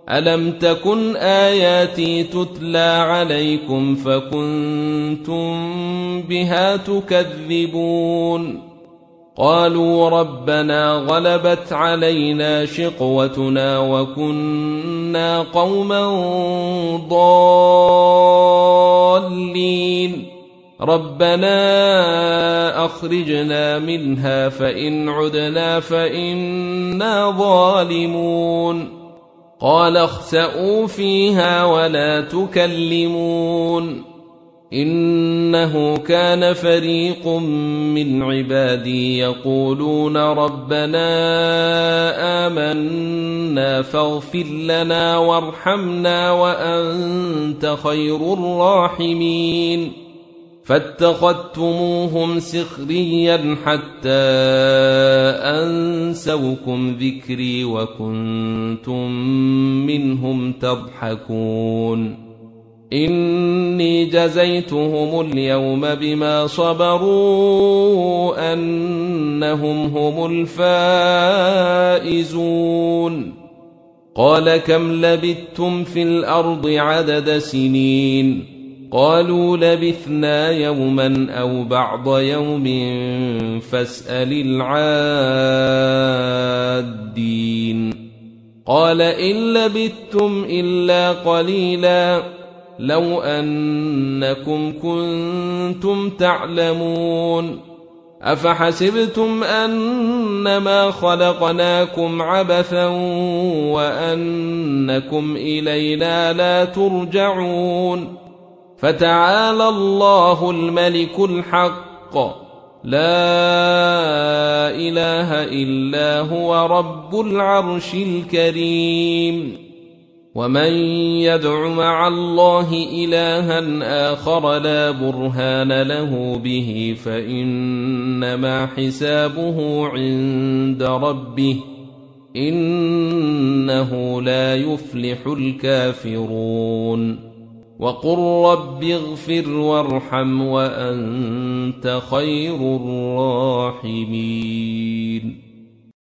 ألم تكن آياتي تتلى عليكم فكنتم بها تكذبون قالوا ربنا غلبت علينا شقوتنا وكنا قوما ضالين ربنا أخرجنا منها فإن عدنا فإنا ظالمون قال اخسئوا فيها ولا تكلمون إنه كان فريق من عبادي يقولون ربنا آمنا فاغفر لنا وارحمنا وأنت خير الراحمين فاتخذتموهم سخريا حتى أنسوكم ذكري وكنتم منهم تضحكون إني جزيتهم اليوم بما صبروا أنهم هم الفائزون قال كم لبثتم في الأرض عدد سنين قالوا لبثنا يوما أو بعض يوم فاسأل العادين قال إن لبثتم إلا قليلا لو أنكم كنتم تعلمون أفحسبتم أنما خلقناكم عبثا وأنكم إلينا لا ترجعون فتعالى الله الملك الحق لا إله إلا هو رب العرش الكريم ومن يدع مع الله إلها آخر لا برهان له به فإنما حسابه عند ربه إنه لا يفلح الكافرون وقل رب اغفر وارحم وأنت خير الراحمين